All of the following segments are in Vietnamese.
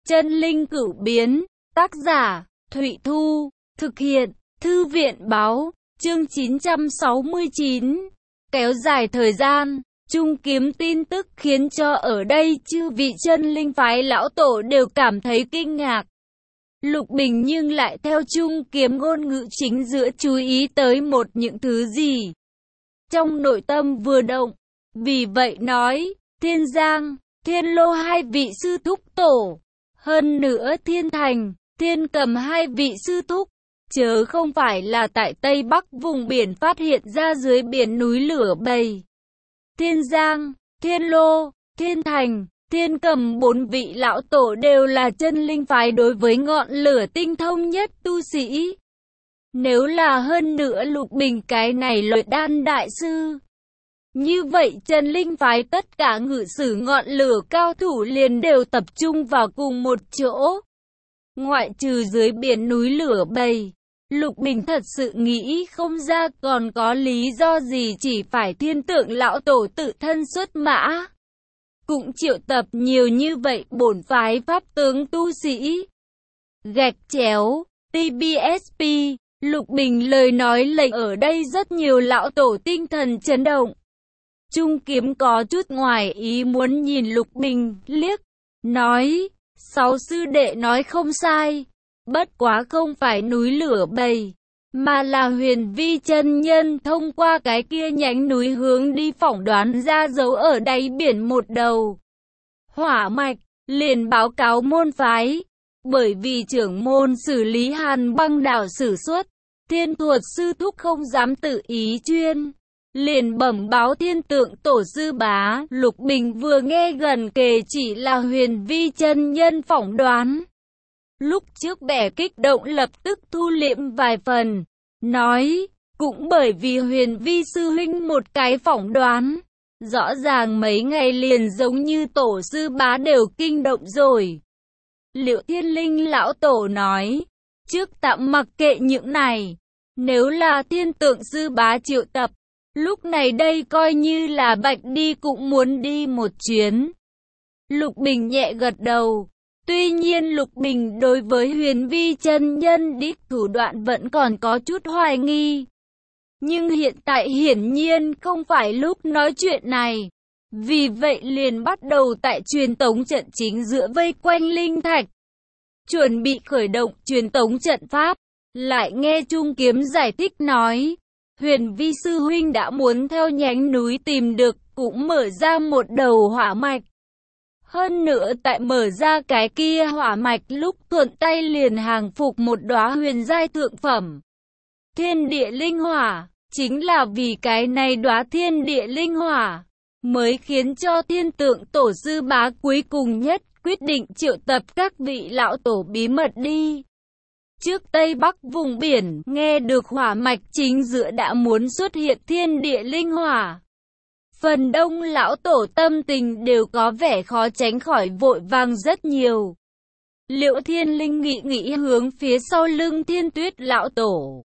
Chân linh cửu biến, tác giả, Thụy Thu, thực hiện, Thư viện báo, chương 969. Kéo dài thời gian, Trung Kiếm tin tức khiến cho ở đây chư vị chân linh phái lão tổ đều cảm thấy kinh ngạc. Lục Bình nhưng lại theo Trung Kiếm ngôn ngữ chính giữa chú ý tới một những thứ gì. Trong nội tâm vừa động, vì vậy nói, Thiên Giang, Thiên Lô hai vị sư thúc tổ, hơn nữa Thiên Thành, Thiên Cầm hai vị sư thúc, chớ không phải là tại Tây Bắc vùng biển phát hiện ra dưới biển núi lửa bầy. Thiên Giang, Thiên Lô, Thiên Thành, Thiên Cầm bốn vị lão tổ đều là chân linh phái đối với ngọn lửa tinh thông nhất tu sĩ. Nếu là hơn nữa Lục Bình cái này luyện đan đại sư, như vậy chân linh phái tất cả ngự sử ngọn lửa cao thủ liền đều tập trung vào cùng một chỗ. Ngoại trừ dưới biển núi lửa bầy, Lục Bình thật sự nghĩ không ra còn có lý do gì chỉ phải Thiên Tượng lão tổ tự thân xuất mã. Cũng triệu tập nhiều như vậy bổn phái pháp tướng tu sĩ. Gạch chéo, TBSP, Lục Bình lời nói lệnh ở đây rất nhiều lão tổ tinh thần chấn động. Trung Kiếm có chút ngoài ý muốn nhìn Lục Bình liếc, nói, sáu sư đệ nói không sai, bất quá không phải núi lửa bầy, mà là Huyền Vi chân nhân thông qua cái kia nhánh núi hướng đi phỏng đoán ra dấu ở đáy biển một đầu hỏa mạch, liền báo cáo môn phái, bởi vì trưởng môn xử lý Hàn Băng đảo sử xuất, Thiên Thuật sư thúc không dám tự ý chuyên, liền bẩm báo Thiên Tượng tổ sư bá. Lục Bình vừa nghe gần kề chỉ là Huyền Vi chân nhân phỏng đoán, lúc trước bẻ kích động lập tức thu liễm vài phần, nói, cũng bởi vì Huyền Vi sư huynh một cái phỏng đoán, rõ ràng mấy ngày liền giống như tổ sư bá đều kinh động rồi. Liệu Thiên Linh lão tổ nói, trước tạm mặc kệ những này, nếu là Thiên Tượng sư bá triệu tập, lúc này đây coi như là Bạch đi cũng muốn đi một chuyến. Lục Bình nhẹ gật đầu. Tuy nhiên Lục Bình đối với Huyền Vi chân nhân đích thủ đoạn vẫn còn có chút hoài nghi. Nhưng hiện tại hiển nhiên không phải lúc nói chuyện này. Vì vậy liền bắt đầu tại truyền tống trận chính giữa vây quanh linh thạch. Chuẩn bị khởi động truyền tống trận pháp. Lại nghe Trung Kiếm giải thích nói. Huyền Vi sư huynh đã muốn theo nhánh núi tìm được cũng mở ra một đầu hỏa mạch. Hơn nữa tại mở ra cái kia hỏa mạch lúc thuận tay liền hàng phục một đóa huyền giai thượng phẩm thiên địa linh hỏa, chính là vì cái này đóa thiên địa linh hỏa mới khiến cho Thiên Tượng tổ sư bá cuối cùng nhất quyết định triệu tập các vị lão tổ bí mật đi. Trước Tây Bắc vùng biển, nghe được hỏa mạch chính giữa đã muốn xuất hiện thiên địa linh hỏa. Phần đông lão tổ tâm tình đều có vẻ khó tránh khỏi vội vàng rất nhiều. Liễu Thiên Linh nghĩ hướng phía sau lưng Thiên Tuyết lão tổ.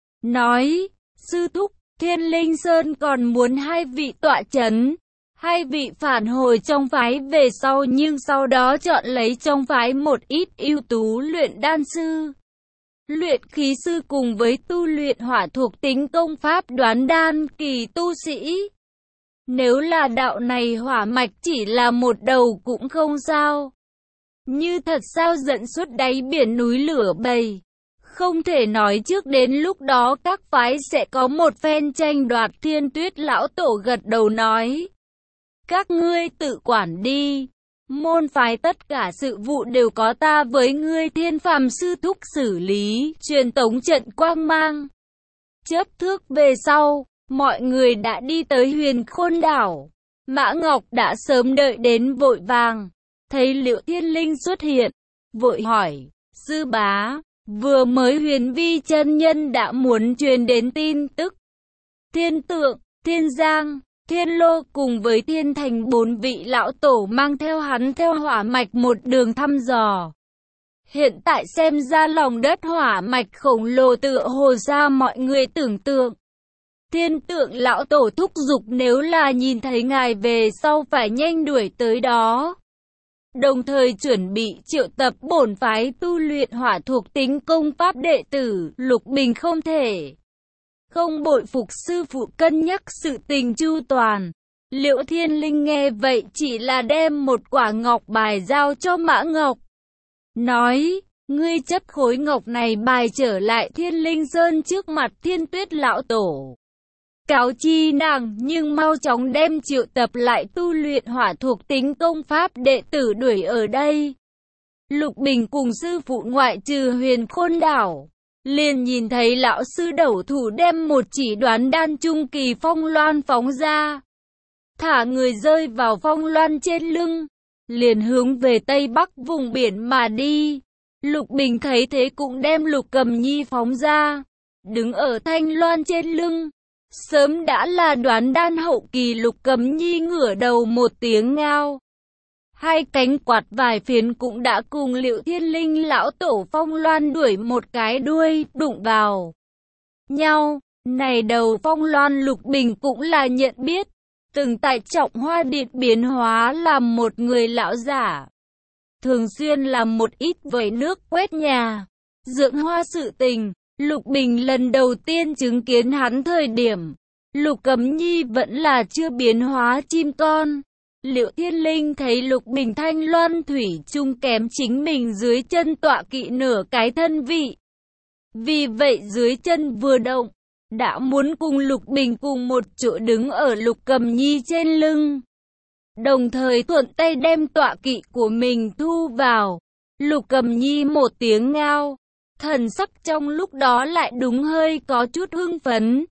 Nói, sư thúc, Thiên Linh Sơn còn muốn hai vị tọa chấn. Hai vị phản hồi trong phái về sau nhưng sau đó chọn lấy trong phái một ít ưu tú luyện đan sư, luyện khí sư cùng với tu luyện hỏa thuộc tính công pháp đoán đan kỳ tu sĩ. Nếu là đạo này hỏa mạch chỉ là một đầu cũng không sao. Như thật sao dẫn xuất đáy biển núi lửa bầy. Không thể nói trước đến lúc đó các phái sẽ có một phen tranh đoạt. Thiên Tuyết lão tổ gật đầu nói. Các ngươi tự quản đi. Môn phái tất cả sự vụ đều có ta với ngươi Thiên Phàm sư thúc xử lý. Truyền tống trận quang mang chớp thước về sau. Mọi người đã đi tới Huyền Khôn đảo. Mã Ngọc đã sớm đợi đến vội vàng. Thấy Liễu Thiên Linh xuất hiện. Vội hỏi. Sư bá. Vừa mới Huyền Vi chân nhân đã muốn truyền đến tin tức. Thiên Tượng, Thiên Giang, Thiên Lô cùng với Thiên Thành bốn vị lão tổ mang theo hắn theo hỏa mạch một đường thăm dò. Hiện tại xem ra lòng đất hỏa mạch khổng lồ tựa hồ ra mọi người tưởng tượng. Thiên Tượng lão tổ thúc giục nếu là nhìn thấy ngài về sau phải nhanh đuổi tới đó. đồng thời chuẩn bị triệu tập bổn phái tu luyện hỏa thuộc tính công pháp đệ tử. Lục Bình không thể không bội phục sư phụ cân nhắc sự tình chu toàn. Liễu Thiên Linh nghe vậy chỉ là đem một quả ngọc bài giao cho Mã Ngọc, nói: ngươi chấp khối ngọc này bài trở lại Thiên Linh Sơn trước mặt Thiên Tuyết lão tổ, cáo chi nàng, nhưng mau chóng đem triệu tập lại tu luyện hỏa thuộc tính công pháp đệ tử đuổi ở đây. Lục Bình cùng sư phụ ngoại trừ Huyền Khôn Đảo, liền nhìn thấy lão sư đẩu thủ đem một chỉ đoán đan trung kỳ phong loan phóng ra, thả người rơi vào phong loan trên lưng, liền hướng về tây bắc vùng biển mà đi. Lục Bình thấy thế cũng đem Lục Cầm Nhi phóng ra, đứng ở thanh loan trên lưng. Sớm đã là đoán đan hậu kỳ. Lục Cầm Nhi ngửa đầu một tiếng ngao, hai cánh quạt vài phiến cũng đã cùng Liễu Thiên Linh lão tổ phong loan đuổi một cái đuôi, đụng vào nhau. Này đầu phong loan Lục Bình cũng là nhận biết, từng tại Trọng Hoa Điện biến hóa làm một người lão giả, thường xuyên làm một ít vẩy nước quét nhà, dưỡng hoa sự tình. Lục Bình lần đầu tiên chứng kiến hắn thời điểm, Lục Cẩm Nhi vẫn là chưa biến hóa chim con. Liễu Thiên Linh thấy Lục Bình thanh loan thủy chung kém chính mình dưới chân tọa kỵ nửa cái thân vị. Vì vậy dưới chân vừa động, đã muốn cùng Lục Bình cùng một chỗ đứng ở Lục Cẩm Nhi trên lưng, đồng thời thuận tay đem tọa kỵ của mình thu vào. Lục Cẩm Nhi một tiếng ngao, thần sắc trong lúc đó lại đúng hơi có chút hưng phấn.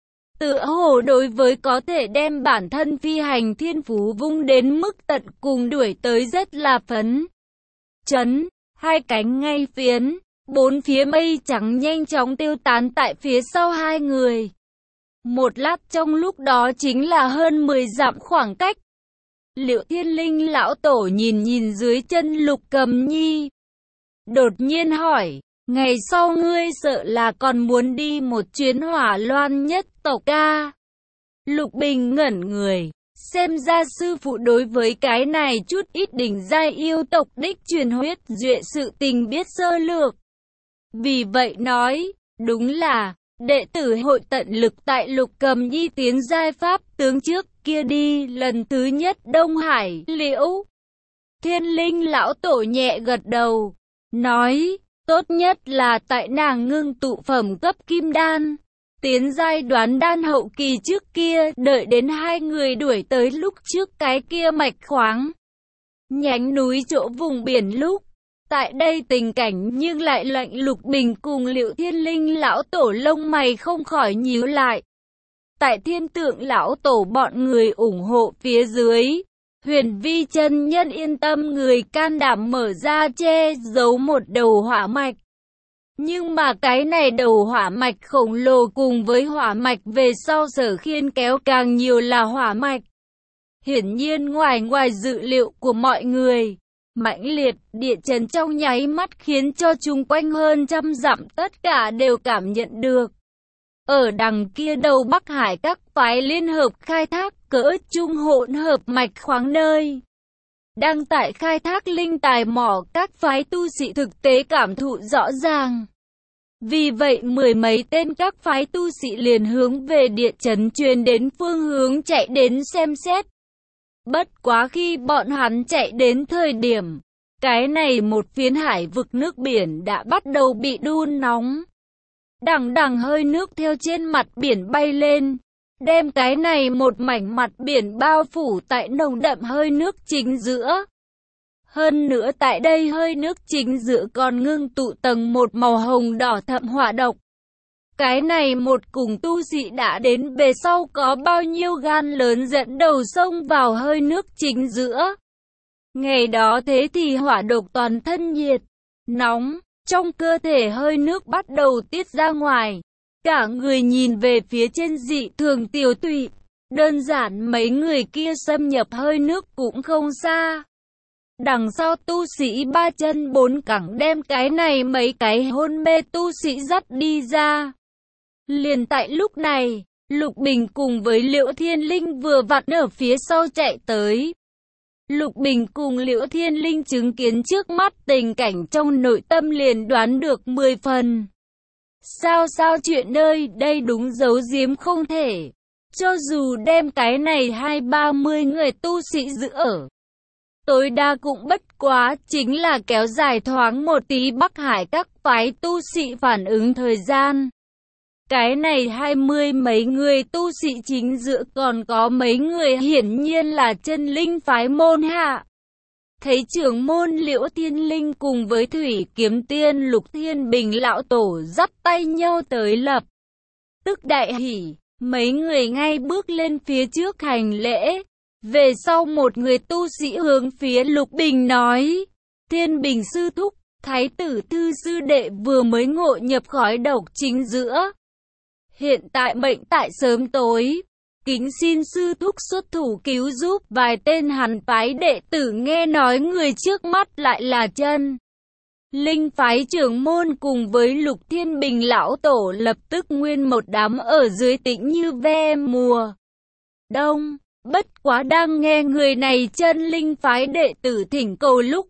Tựa hồ đối với có thể đem bản thân phi hành thiên phú vung đến mức tận cùng đuổi tới rất là phấn chấn. Hai cánh ngay phiến, bốn phía mây trắng nhanh chóng tiêu tán tại phía sau hai người. Một lát trong lúc đó chính là hơn 10 dặm khoảng cách. Liễu Thiên Linh lão tổ nhìn nhìn dưới chân Lục Cẩm Nhi, đột nhiên hỏi: ngày sau ngươi sợ là còn muốn đi một chuyến Hỏa Loan nhất tộc ca? Lục Bình ngẩn người, xem ra sư phụ đối với cái này chút ít đỉnh giai yêu tộc đích truyền huyết duệ sự tình biết sơ lược. Vì vậy nói, đúng là, đệ tử hội tận lực tại Lục Cẩm Nhi tiến giai pháp tướng trước kia đi lần thứ nhất Đông Hải. Liễu Thiên Linh lão tổ nhẹ gật đầu, nói: tốt nhất là tại nàng ngưng tụ phẩm cấp kim đan, tiến giai đoán đan hậu kỳ trước kia, đợi đến hai người đuổi tới lúc trước cái kia mạch khoáng nhánh núi chỗ vùng biển lúc. Tại đây tình cảnh nhưng lại lệnh Lục Bình cùng Liễu Thiên Linh lão tổ lông mày không khỏi nhíu lại. Tại Thiên Tượng lão tổ bọn người ủng hộ phía dưới, Huyền Vi chân nhân yên tâm người can đảm mở ra che giấu một đầu hỏa mạch. Nhưng mà cái này đầu hỏa mạch khổng lồ cùng với hỏa mạch về sau Sở Khiên kéo càng nhiều là hỏa mạch. Hiển nhiên ngoài dự liệu của mọi người, mãnh liệt địa chấn trong nháy mắt khiến cho chung quanh hơn trăm dặm tất cả đều cảm nhận được. Ở đằng kia đầu Bắc Hải các phái liên hợp khai thác cỡ trung hỗn hợp mạch khoáng nơi đang tại khai thác linh tài mỏ, các phái tu sĩ thực tế cảm thụ rõ ràng. Vì vậy mười mấy tên các phái tu sĩ liền hướng về địa chấn truyền đến phương hướng chạy đến xem xét. Bất quá khi bọn hắn chạy đến thời điểm, cái này một phiến hải vực nước biển đã bắt đầu bị đun nóng. Đằng đằng hơi nước theo trên mặt biển bay lên, đem cái này một mảnh mặt biển bao phủ tại nồng đậm hơi nước chính giữa. Hơn nữa tại đây hơi nước chính giữa còn ngưng tụ tầng một màu hồng đỏ thẫm hỏa độc. Cái này một cùng tu sĩ đã đến về sau có bao nhiêu gan lớn dẫn đầu xông vào hơi nước chính giữa. Ngày đó thế thì hỏa độc toàn thân nhiệt, nóng, trong cơ thể hơi nước bắt đầu tiết ra ngoài. Cả người nhìn về phía trên dị thường tiêu tụy, đơn giản mấy người kia xâm nhập hơi nước cũng không xa. Đằng sau tu sĩ ba chân bốn cẳng đem cái này mấy cái hôn mê tu sĩ dắt đi ra. Liền tại lúc này, Lục Bình cùng với Liễu Thiên Linh vừa vặn ở phía sau chạy tới. Lục Bình cùng Liễu Thiên Linh chứng kiến trước mắt tình cảnh trong nội tâm liền đoán được 10 phần. Sao chuyện ơi, đây đúng giấu giếm không thể. Cho dù đem cái này 20-30 người tu sĩ giữ ở, tối đa cũng bất quá chính là kéo dài thoáng một tí Bắc Hải các phái tu sĩ phản ứng thời gian. Cái này 20 mấy người tu sĩ chính giữa còn có mấy người hiển nhiên là chân linh phái môn hạ. Thấy trưởng môn Liễu Thiên Linh cùng với Thủy Kiếm Tiên Lục Thiên Bình lão tổ dắt tay nhau tới lập tức đại hỉ, mấy người ngay bước lên phía trước hành lễ. Về sau một người tu sĩ hướng phía Lục Bình nói, Thiên Bình sư thúc, Thái tử Thư sư đệ vừa mới ngộ nhập khói độc chính giữa. Hiện tại mệnh tại sớm tối, kính xin sư thúc xuất thủ cứu giúp vài tên hắn phái đệ tử, nghe nói người trước mắt lại là chân linh phái trưởng môn cùng với Lục Thiên Bình lão tổ, lập tức nguyên một đám ở dưới tĩnh như ve mùa đông. Bất quá đang nghe người này chân linh phái đệ tử thỉnh cầu lúc,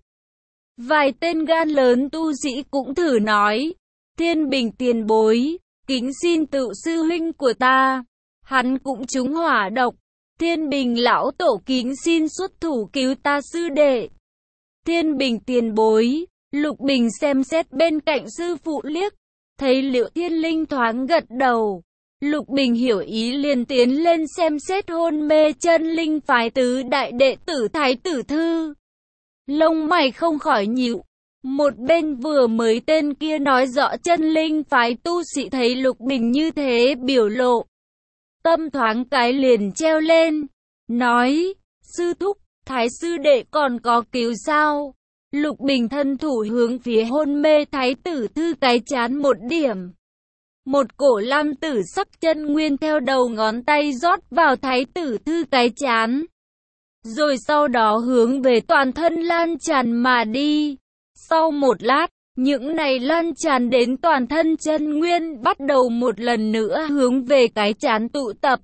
vài tên gan lớn tu sĩ cũng thử nói, Thiên Bình tiền bối, kính xin tự sư huynh của ta, hắn cũng trúng hỏa độc. Thiên Bình lão tổ kính xin xuất thủ cứu ta sư đệ. Thiên Bình tiền bối. Lục Bình xem xét bên cạnh sư phụ liếc, thấy Liễu Thiên Linh thoáng gật đầu. Lục Bình hiểu ý liền tiến lên xem xét hôn mê chân linh phái tứ đại đệ tử Thái tử Thư. Lông mày không khỏi nhíu. Một bên vừa mới tên kia nói rõ chân linh phái tu sĩ thấy Lục Bình như thế biểu lộ, tâm thoáng cái liền treo lên, nói, sư thúc, Thái sư đệ còn có cứu sao? Lục Bình thân thủ hướng phía hôn mê Thái tử Thư cái chán một điểm. Một cổ lam tử sắc chân nguyên theo đầu ngón tay rót vào Thái tử Thư cái chán, rồi sau đó hướng về toàn thân lan tràn mà đi. Sau một lát, những này lan tràn đến toàn thân chân nguyên bắt đầu một lần nữa hướng về cái chán tụ tập.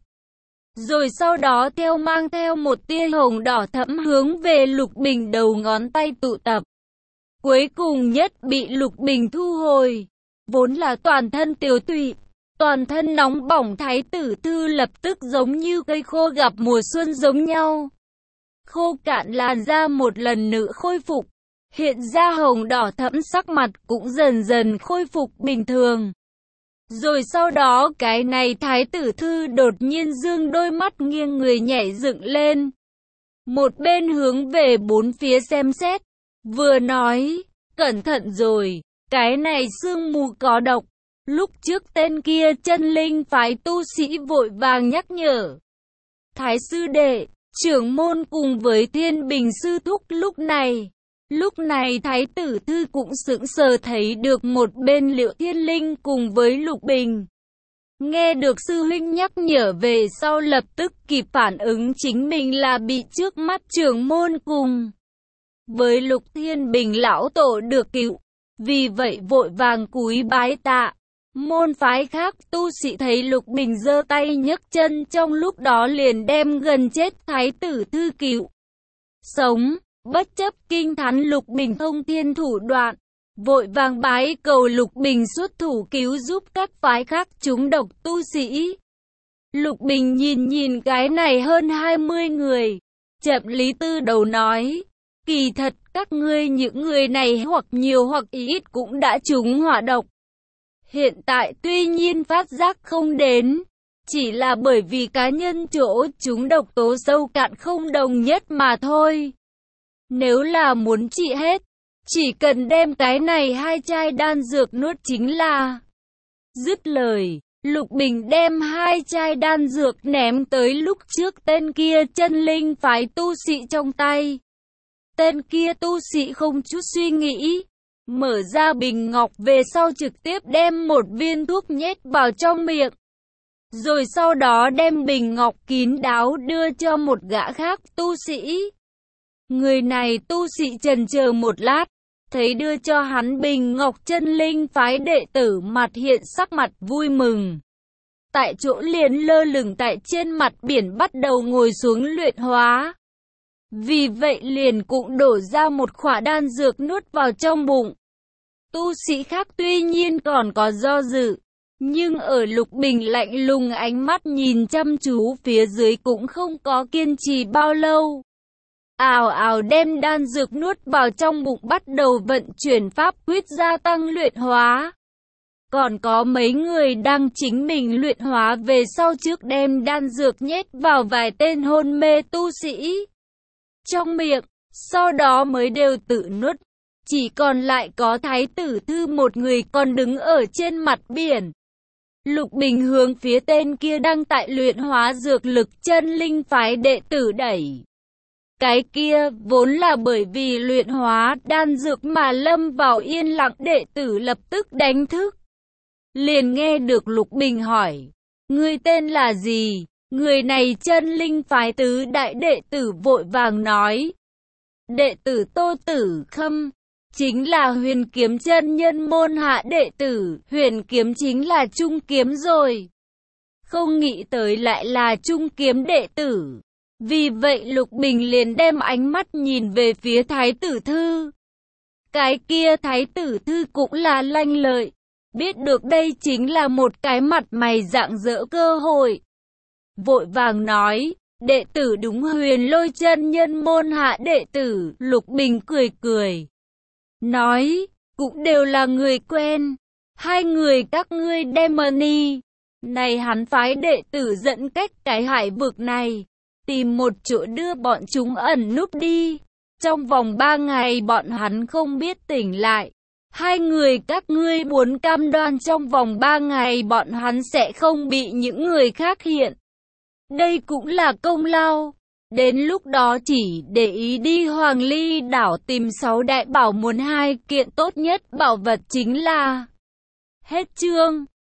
Rồi sau đó mang theo một tia hồng đỏ thẫm hướng về Lục Bình đầu ngón tay tụ tập. Cuối cùng nhất bị Lục Bình thu hồi. Vốn là toàn thân tiêu tụy, toàn thân nóng bỏng Thái tử Thư lập tức giống như cây khô gặp mùa xuân giống nhau. Khô cạn làn da một lần nữa khôi phục, hiện ra hồng đỏ thẫm, sắc mặt cũng dần dần khôi phục bình thường. Rồi sau đó cái này Thái tử Thư đột nhiên dương đôi mắt nghiêng người nhảy dựng lên. Một bên hướng về bốn phía xem xét, vừa nói, cẩn thận rồi, cái này sương mù có độc. Lúc trước tên kia chân linh phái tu sĩ vội vàng nhắc nhở. Thái sư đệ, trưởng môn cùng với Thiên Bình sư thúc Lúc này Thái tử Thư cũng sững sờ thấy được một bên Liễu Thiên Linh cùng với Lục Bình. Nghe được sư huynh nhắc nhở về sau lập tức kịp phản ứng chính mình là bị trước mắt trưởng môn cùng với Lục Thiên Bình lão tổ được cứu. Vì vậy vội vàng cúi bái tạ. Môn phái khác tu sĩ thấy Lục Bình giơ tay nhấc chân trong lúc đó liền đem gần chết Thái tử Thư cứu sống. Bất chấp kinh thán Lục Bình thông thiên thủ đoạn, vội vàng bái cầu Lục Bình xuất thủ cứu giúp các phái khác trúng độc tu sĩ. Lục Bình nhìn cái này hơn 20 người, chậm lý tư đầu nói, kỳ thật các ngươi những người này hoặc nhiều hoặc ít cũng đã trúng hỏa độc. Hiện tại tuy nhiên phát giác không đến, chỉ là bởi vì cá nhân chỗ trúng độc tố sâu cạn không đồng nhất mà thôi. Nếu là muốn trị hết, chỉ cần đem cái này 2 chai đan dược nuốt chính là. Dứt lời, Lục Bình đem 2 chai đan dược ném tới lúc trước tên kia chân linh phái tu sĩ trong tay. Tên kia tu sĩ không chút suy nghĩ, mở ra bình ngọc về sau trực tiếp đem một viên thuốc nhét vào trong miệng. Rồi sau đó đem bình ngọc kín đáo đưa cho một gã khác tu sĩ. Người này tu sĩ chần chờ một lát, thấy đưa cho hắn bình ngọc chân linh phái đệ tử mặt hiện sắc mặt vui mừng. Tại chỗ liền lơ lửng tại trên mặt biển bắt đầu ngồi xuống luyện hóa. Vì vậy liền cũng đổ ra một khỏa đan dược nuốt vào trong bụng. Tu sĩ khác tuy nhiên còn có do dự, nhưng ở Lục Bình lạnh lùng ánh mắt nhìn chăm chú phía dưới cũng không có kiên trì bao lâu. Ào ào đem đan dược nuốt vào trong bụng, bắt đầu vận chuyển pháp quyết gia tăng luyện hóa. Còn có mấy người đang chính mình luyện hóa về sau trước đem đan dược nhét vào vài tên hôn mê tu sĩ trong miệng, sau đó mới đều tự nuốt. Chỉ còn lại có Thái tử Thư một người còn đứng ở trên mặt biển. Lục Bình hướng phía tên kia đang tại luyện hóa dược lực chân linh phái đệ tử đẩy. Cái kia vốn là bởi vì luyện hóa đan dược mà lâm vào yên lặng, đệ tử lập tức đánh thức. Liền nghe được Lục Bình hỏi, ngươi tên là gì? Người này chân linh phái tứ đại đệ tử vội vàng nói, đệ tử Tô Tử Khâm, chính là Huyền Kiếm chân nhân môn hạ đệ tử. Huyền Kiếm chính là trung kiếm rồi. Không nghĩ tới lại là trung kiếm đệ tử. Vì vậy Lục Bình liền đem ánh mắt nhìn về phía Thái tử Thư. Cái kia Thái tử Thư cũng là lanh lợi, biết được đây chính là một cái mặt mày rạng rỡ cơ hội. Vội vàng nói, đệ tử đúng Huyền Lôi chân nhân môn hạ đệ tử. Lục Bình cười cười, nói, cũng đều là người quen. Hai người các ngươi đem đi. Này hắn phái đệ tử dẫn cách cái hải vực này, tìm một chỗ đưa bọn chúng ẩn núp đi. Trong vòng 3 ngày bọn hắn không biết tỉnh lại. Hai người các ngươi muốn cam đoan trong vòng 3 ngày bọn hắn sẽ không bị những người khác hiện. Đây cũng là công lao. Đến lúc đó chỉ để ý đi Hoàng Ly đảo tìm 6 đại bảo muốn 2 kiện tốt nhất bảo vật chính là. Hết chương.